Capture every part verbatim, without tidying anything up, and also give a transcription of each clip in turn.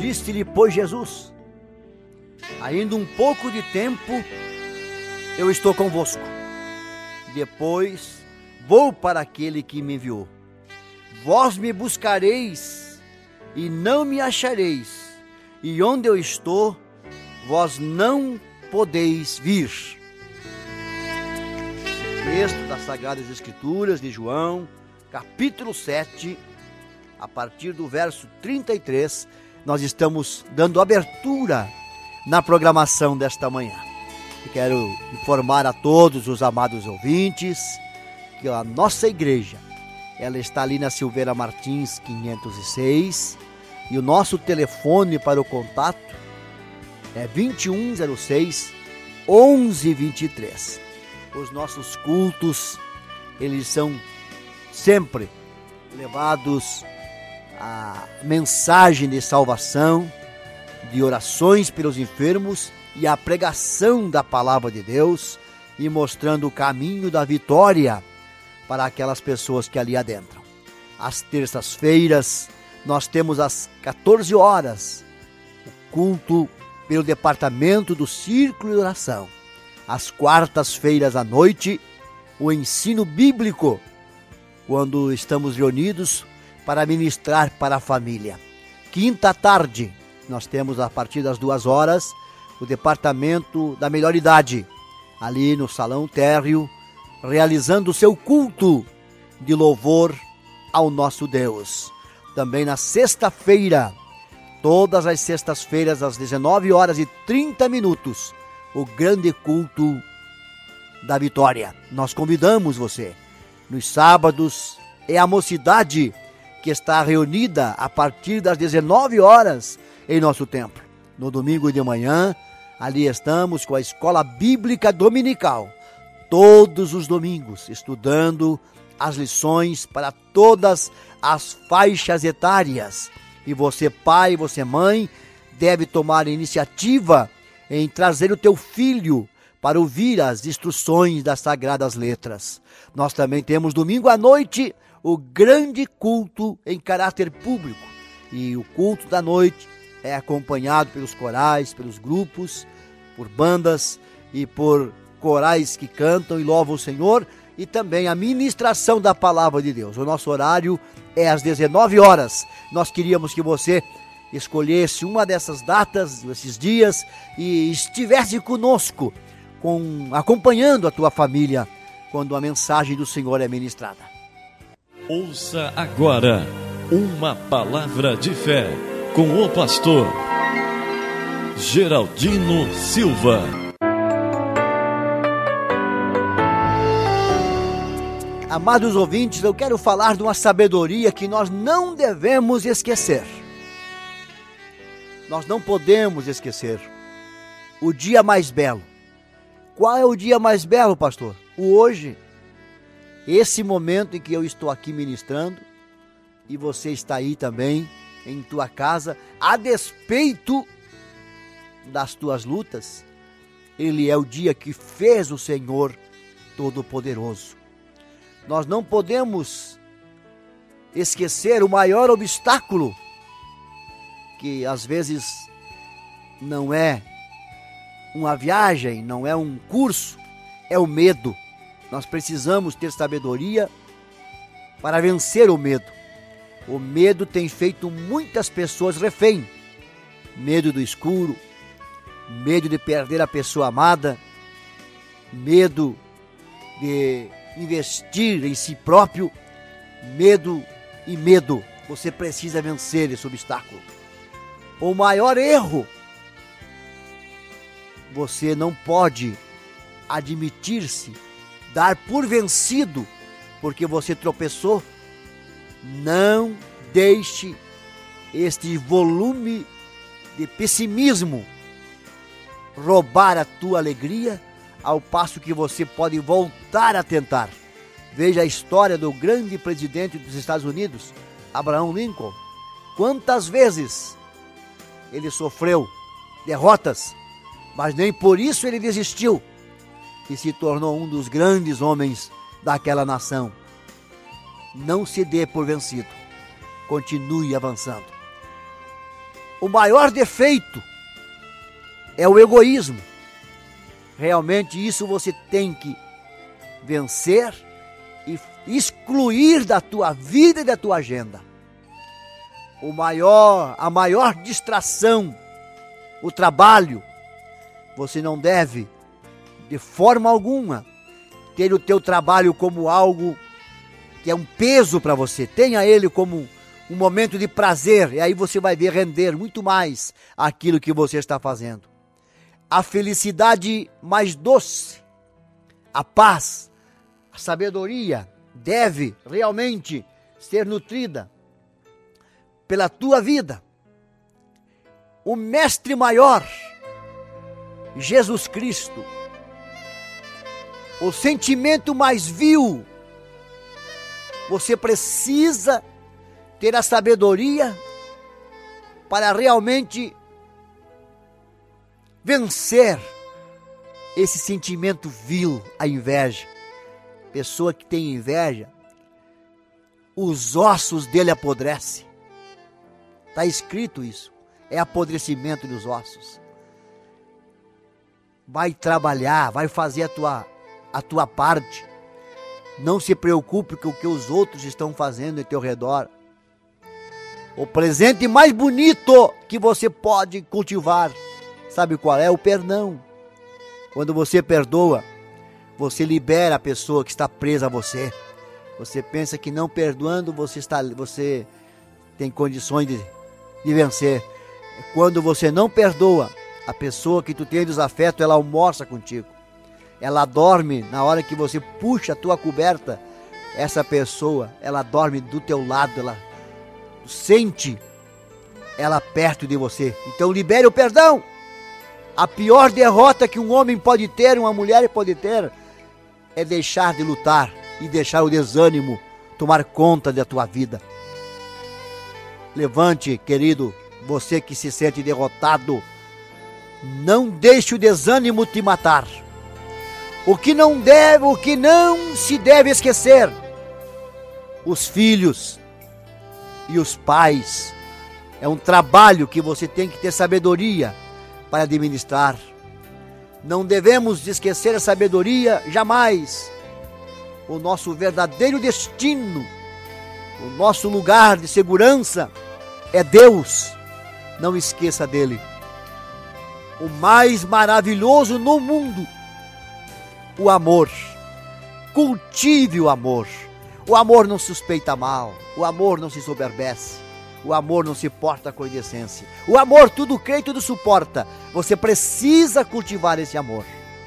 disse-lhe, pois, Jesus: ainda um pouco de tempo eu estou convosco. Depois vou para aquele que me enviou. Vós me buscareis e não me achareis, e onde eu estou, vós não podeis vir. Texto das Sagradas Escrituras de João, capítulo sete, a partir do verso trinta e três, nós estamos dando abertura na programação desta manhã. Eu quero informar a todos os amados ouvintes que a nossa igreja, ela está ali na Silveira Martins quinhentos e seis, e o nosso telefone para o contato é vinte e um zero seis, onze vinte e três. Os nossos cultos, eles são sempre levados a mensagem de salvação, de orações pelos enfermos e a pregação da palavra de Deus, e mostrando o caminho da vitória para aquelas pessoas que ali adentram. Às terças-feiras nós temos às quatorze horas o culto pelo departamento do Círculo de Oração. Às quartas-feiras à noite, o ensino bíblico, quando estamos reunidos para ministrar para a família. Quinta tarde, nós temos a partir das duas horas o departamento da melhor idade, ali no Salão Térreo, realizando o seu culto de louvor ao nosso Deus. Também na sexta-feira, todas as sextas-feiras, às dezenove horas e trinta minutos, o grande culto da vitória. Nós convidamos você. Nos sábados é a mocidade que está reunida a partir das dezenove horas em nosso templo. No domingo de manhã, ali estamos com a Escola Bíblica Dominical, todos os domingos, estudando as lições para todas as faixas etárias. E você, pai, você, mãe, deve tomar a iniciativa em trazer o teu filho para ouvir as instruções das Sagradas Letras. Nós também temos domingo à noite o grande culto em caráter público, e o culto da noite é acompanhado pelos corais, pelos grupos, por bandas e por corais que cantam e louvam o Senhor, e também a ministração da palavra de Deus. O nosso horário é às dezenove horas. Nós queríamos que você escolhesse uma dessas datas, esses dias, e estivesse conosco, com, acompanhando a tua família, quando a mensagem do Senhor é ministrada. Ouça agora uma palavra de fé com o pastor Geraldino Silva. Amados ouvintes, eu quero falar de uma sabedoria que nós não devemos esquecer. Nós não podemos esquecer o dia mais belo. Qual é o dia mais belo, pastor? O hoje. Esse momento em que eu estou aqui ministrando, e você está aí também em tua casa, a despeito das tuas lutas, ele é o dia que fez o Senhor Todo-Poderoso. Nós não podemos esquecer o maior obstáculo, que às vezes não é uma viagem, não é um curso, é o medo. Nós precisamos ter sabedoria para vencer o medo. O medo tem feito muitas pessoas refém. Medo do escuro, medo de perder a pessoa amada, medo de investir em si próprio, medo e medo. Você precisa vencer esse obstáculo. O maior erro, você não pode admitir-se, dar por vencido, porque você tropeçou. Não deixe este volume de pessimismo roubar a tua alegria, ao passo que você pode voltar a tentar. Veja a história do grande presidente dos Estados Unidos, Abraham Lincoln. Quantas vezes ele sofreu derrotas, mas nem por isso ele desistiu e se tornou um dos grandes homens daquela nação. Não se dê por vencido, continue avançando. o maior defeito é o egoísmo. Realmente isso você tem que vencer e excluir da tua vida e da tua agenda. O maior, a maior distração, o trabalho, você não deve, de forma alguma, ter o teu trabalho como algo que é um peso para você. Tenha ele como um momento de prazer, e aí você vai ver render muito mais aquilo que você está fazendo. A felicidade mais doce, a paz, a sabedoria deve realmente ser nutrida pela tua vida. O mestre maior, Jesus Cristo, o sentimento mais vil, você precisa ter a sabedoria para realmente vencer esse sentimento vil, a inveja. Pessoa que tem inveja, os ossos dele apodrecem. Está escrito isso. É apodrecimento dos ossos. Vai trabalhar, vai fazer a tua, a tua parte. Não se preocupe com o que os outros estão fazendo ao teu redor. O presente mais bonito que você pode cultivar, sabe qual é? O perdão. Quando você perdoa, você libera a pessoa que está presa a você. Você pensa que não perdoando, você, está, você tem condições de, de vencer. Quando você não perdoa, a pessoa que tu tem desafeto, ela almoça contigo. Ela dorme na hora que você puxa a tua coberta. Essa pessoa, ela dorme do teu lado, ela sente ela perto de você. Então libere o perdão. A pior derrota que um homem pode ter, uma mulher pode ter, é deixar de lutar e deixar o desânimo tomar conta da tua vida. Levante, querido, você que se sente derrotado. Não deixe o desânimo te matar. O que não deve, o que não se deve esquecer, os filhos e os pais. É um trabalho que você tem que ter sabedoria para administrar. Não devemos esquecer a sabedoria jamais. O nosso verdadeiro destino, o nosso lugar de segurança é Deus. Não esqueça dele. O mais maravilhoso no mundo, o amor. Cultive o amor. O amor não suspeita mal. O amor não se soberbece. O amor não se porta com indecência. O amor tudo crê e tudo suporta. Você precisa cultivar esse amor.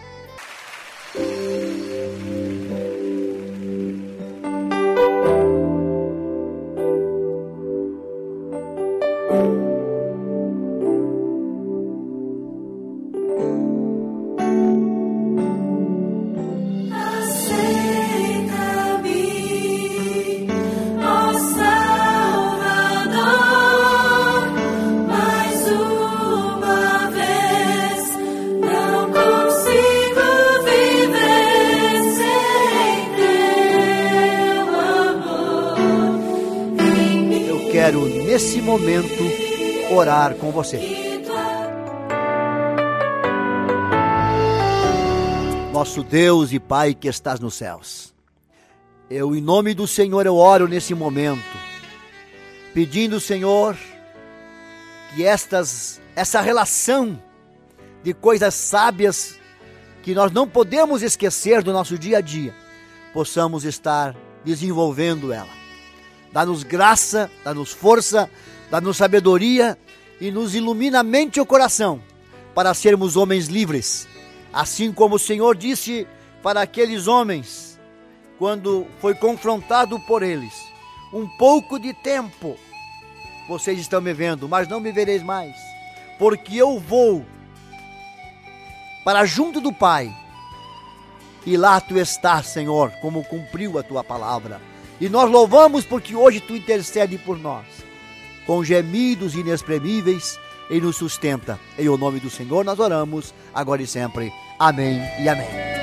Quero nesse momento orar com você. Nosso Deus e Pai que estás nos céus, eu em nome do Senhor eu oro nesse momento, pedindo, Senhor, que estas, essa relação de coisas sábias que nós não podemos esquecer do nosso dia a dia, possamos estar desenvolvendo ela. Dá-nos graça, dá-nos força, dá-nos sabedoria e nos ilumina a mente e o coração para sermos homens livres. Assim como o Senhor disse para aqueles homens, quando foi confrontado por eles: um pouco de tempo vocês estão me vendo, mas não me vereis mais, porque eu vou para junto do Pai, e lá tu estás, Senhor, como cumpriu a tua palavra. E nós louvamos porque hoje tu intercede por nós, com gemidos inexprimíveis, e nos sustenta. Em o nome do Senhor nós oramos, agora e sempre. Amém e amém.